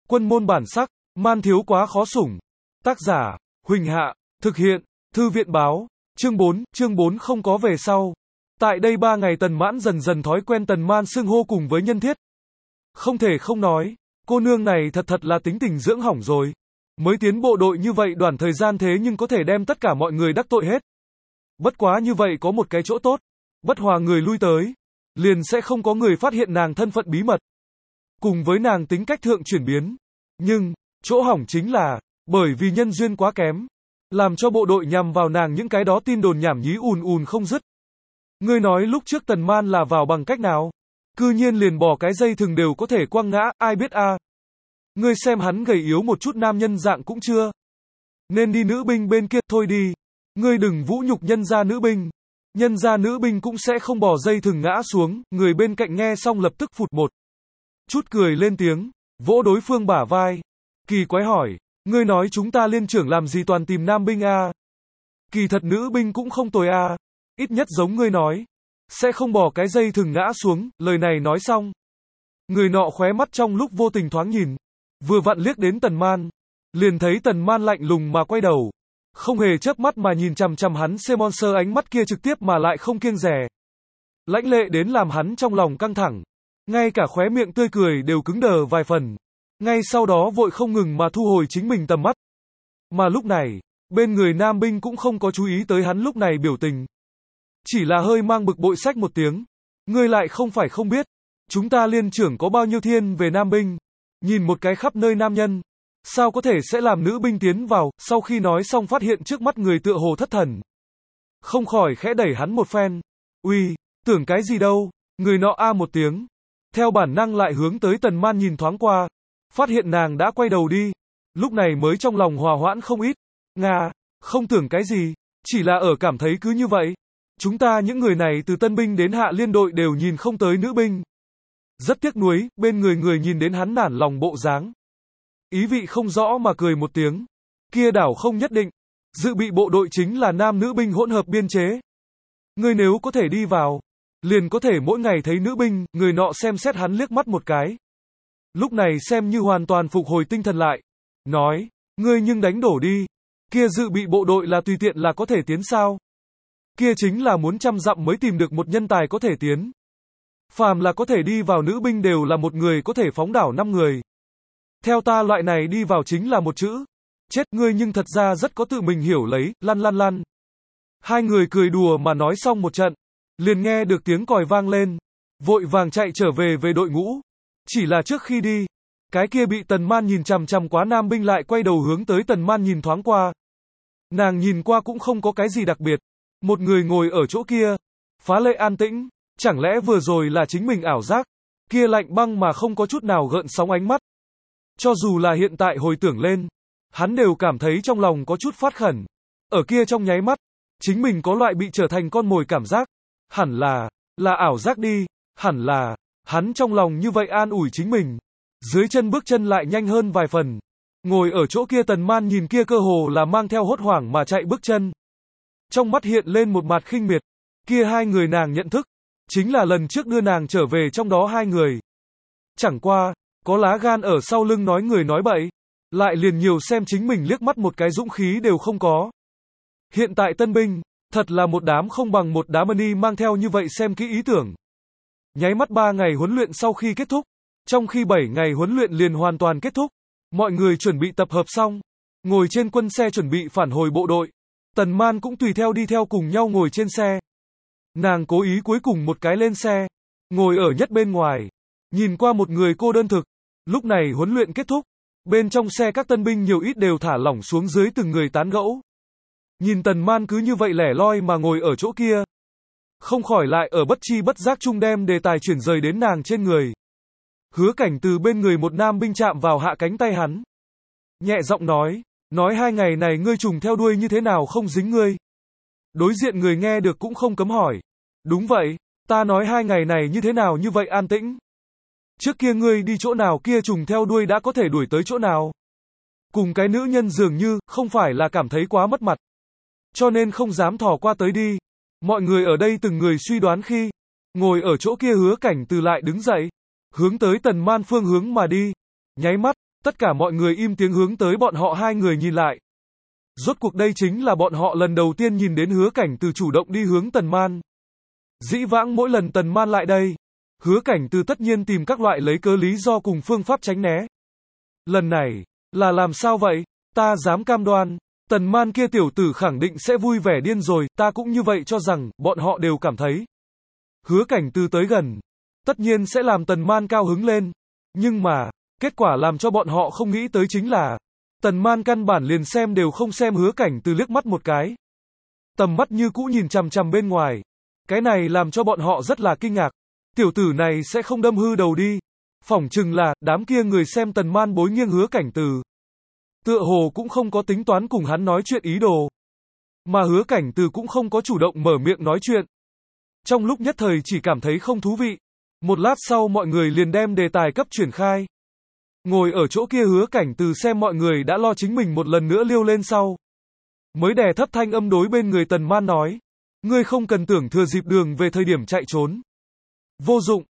Quân môn bản sắc, man thiếu quá khó sủng. Tác giả, Huỳnh Hạ, thực hiện, Thư viện báo, chương 4 không có về sau. Tại đây 3 ngày Tần Mãn dần dần thói quen Tần Man xưng hô cùng với Nhân Thiết. Không thể không nói, cô nương này thật là tính tình dưỡng hỏng rồi. Mới tiến bộ đội như vậy đoạn thời gian thế nhưng có thể đem tất cả mọi người đắc tội hết. Bất quá như vậy có một cái chỗ tốt, bất hòa người lui tới, liền sẽ không có người phát hiện nàng thân phận bí mật. Cùng với nàng tính cách thượng chuyển biến. Nhưng, chỗ hỏng chính là, bởi vì nhân duyên quá kém, làm cho bộ đội nhằm vào nàng những cái đó tin đồn nhảm nhí ùn không dứt. Ngươi nói lúc trước Tần Man là vào bằng cách nào? Cư nhiên liền bỏ cái dây thừng đều có thể quăng ngã, ai biết a? Ngươi xem hắn gầy yếu một chút nam nhân dạng cũng chưa. Nên đi nữ binh bên kia thôi đi. Ngươi đừng vũ nhục nhân gia nữ binh. Nhân gia nữ binh cũng sẽ không bỏ dây thừng ngã xuống, người bên cạnh nghe xong lập tức phụt một chút cười lên tiếng, vỗ đối phương bả vai. Kỳ quái hỏi, ngươi nói chúng ta liên trưởng làm gì toàn tìm nam binh a? Kỳ thật nữ binh cũng không tồi a, ít nhất giống ngươi nói, sẽ không bỏ cái dây thừng ngã xuống. Lời này nói xong, người nọ khóe mắt trong lúc vô tình thoáng nhìn, vừa vặn liếc đến Tần Man, liền thấy Tần Man lạnh lùng mà quay đầu, không hề chớp mắt mà nhìn chằm chằm hắn Monster, ánh mắt kia trực tiếp mà lại không kiêng dè, lãnh lệ đến làm hắn trong lòng căng thẳng, ngay cả khóe miệng tươi cười đều cứng đờ vài phần. Ngay sau đó vội không ngừng mà thu hồi chính mình tầm mắt. Mà lúc này, bên người nam binh cũng không có chú ý tới hắn lúc này biểu tình, chỉ là hơi mang bực bội xách một tiếng, ngươi lại không phải không biết, chúng ta liên trưởng có bao nhiêu thiên về nam binh, nhìn một cái khắp nơi nam nhân, sao có thể sẽ làm nữ binh tiến vào? Sau khi nói xong phát hiện trước mắt người tựa hồ thất thần, không khỏi khẽ đẩy hắn một phen. Uy, tưởng cái gì đâu? Người nọ a một tiếng, theo bản năng lại hướng tới Tần Man nhìn thoáng qua, phát hiện nàng đã quay đầu đi, lúc này mới trong lòng hòa hoãn không ít. Nga, không tưởng cái gì, chỉ là ở cảm thấy cứ như vậy, chúng ta những người này từ tân binh đến hạ liên đội đều nhìn không tới nữ binh. Rất tiếc nuối, bên người nhìn đến hắn nản lòng bộ dáng, ý vị không rõ mà cười một tiếng. Kia đảo không nhất định, dự bị bộ đội chính là nam nữ binh hỗn hợp biên chế. Ngươi nếu có thể đi vào, liền có thể mỗi ngày thấy nữ binh. Người nọ xem xét hắn liếc mắt một cái, lúc này xem như hoàn toàn phục hồi tinh thần lại, nói, ngươi nhưng đánh đổ đi, kia dự bị bộ đội là tùy tiện là có thể tiến sao? Kia chính là muốn trăm dặm mới tìm được một nhân tài có thể tiến. Phàm là có thể đi vào nữ binh đều là một người có thể phóng đảo 5 người. Theo ta loại này đi vào chính là một chữ, chết. Ngươi nhưng thật ra rất có tự mình hiểu lấy, lăn. Hai người cười đùa mà nói xong một trận, liền nghe được tiếng còi vang lên, vội vàng chạy trở về đội ngũ. Chỉ là trước khi đi, cái kia bị Tần Man nhìn chằm chằm quá nam binh lại quay đầu hướng tới Tần Man nhìn thoáng qua. Nàng nhìn qua cũng không có cái gì đặc biệt, một người ngồi ở chỗ kia, phá lệ an tĩnh, chẳng lẽ vừa rồi là chính mình ảo giác? Kia lạnh băng mà không có chút nào gợn sóng ánh mắt, cho dù là hiện tại hồi tưởng lên, hắn đều cảm thấy trong lòng có chút phát khẩn. Ở kia trong nháy mắt, chính mình có loại bị trở thành con mồi cảm giác. Hẳn là ảo giác đi, hẳn là, hắn trong lòng như vậy an ủi chính mình. Dưới chân bước chân lại nhanh hơn vài phần. Ngồi ở chỗ kia Tần Man nhìn kia cơ hồ là mang theo hốt hoảng mà chạy bước chân. Trong mắt hiện lên một mặt khinh miệt. Kia hai người nàng nhận thức, chính là lần trước đưa nàng trở về trong đó hai người. Chẳng qua, có lá gan ở sau lưng nói người nói bậy, lại liền nhiều xem chính mình liếc mắt một cái dũng khí đều không có. Hiện tại tân binh, thật là một đám không bằng một đám mani mang theo như vậy xem kỹ ý tưởng. Nháy mắt 3 ngày huấn luyện sau khi kết thúc, trong khi 7 ngày huấn luyện liền hoàn toàn kết thúc, mọi người chuẩn bị tập hợp xong, ngồi trên quân xe chuẩn bị phản hồi bộ đội. Tần Man cũng tùy theo đi theo cùng nhau ngồi trên xe. Nàng cố ý cuối cùng một cái lên xe, ngồi ở nhất bên ngoài, nhìn qua một người cô đơn thực. Lúc này huấn luyện kết thúc, bên trong xe các tân binh nhiều ít đều thả lỏng xuống dưới từng người tán gẫu. Nhìn Tần Man cứ như vậy lẻ loi mà ngồi ở chỗ kia, không khỏi lại ở bất chi bất giác chung đem đề tài chuyển rời đến nàng trên người. Hứa Cảnh từ bên người một nam binh chạm vào hạ cánh tay hắn, nhẹ giọng nói 2 ngày này ngươi trùng theo đuôi như thế nào không dính ngươi? Đối diện người nghe được cũng không cấm hỏi. Đúng vậy, ta nói 2 ngày này như thế nào như vậy an tĩnh? Trước kia ngươi đi chỗ nào kia trùng theo đuôi đã có thể đuổi tới chỗ nào? Cùng cái nữ nhân dường như, không phải là cảm thấy quá mất mặt, cho nên không dám thò qua tới đi. Mọi người ở đây từng người suy đoán khi, ngồi ở chỗ kia Hứa Cảnh từ lại đứng dậy, hướng tới Tần Man phương hướng mà đi. Nháy mắt, Tất cả mọi người im tiếng hướng tới bọn họ hai người nhìn lại. Rốt cuộc đây chính là bọn họ lần đầu tiên nhìn đến Hứa Cảnh Từ chủ động đi hướng Tần Man. Dĩ vãng mỗi lần Tần Man lại đây, Hứa Cảnh Từ tất nhiên tìm các loại lấy cớ lý do cùng phương pháp tránh né. Lần này, là làm sao vậy? Ta dám cam đoan, Tần Man kia tiểu tử khẳng định sẽ vui vẻ điên rồi, ta cũng như vậy cho rằng, bọn họ đều cảm thấy. Hứa Cảnh Từ tới gần, tất nhiên sẽ làm Tần Man cao hứng lên. Nhưng mà, kết quả làm cho bọn họ không nghĩ tới chính là, Tần Man căn bản liền xem đều không xem Hứa Cảnh Từ liếc mắt một cái. Tầm mắt như cũ nhìn chằm chằm bên ngoài. Cái này làm cho bọn họ rất là kinh ngạc. Tiểu tử này sẽ không đâm hư đầu đi. Phỏng chừng là, đám kia người xem Tần Man bối nghiêng Hứa Cảnh Từ. Tựa hồ cũng không có tính toán cùng hắn nói chuyện ý đồ. Mà Hứa Cảnh Từ cũng không có chủ động mở miệng nói chuyện. Trong lúc nhất thời chỉ cảm thấy không thú vị. Một lát sau mọi người liền đem đề tài cấp chuyển khai. Ngồi ở chỗ kia Hứa Cảnh Từ xem mọi người đã lo chính mình một lần nữa liêu lên sau. Mới đè thấp thanh âm đối bên người Tần Man nói. Ngươi không cần tưởng thừa dịp đường về thời điểm chạy trốn. Vô dụng,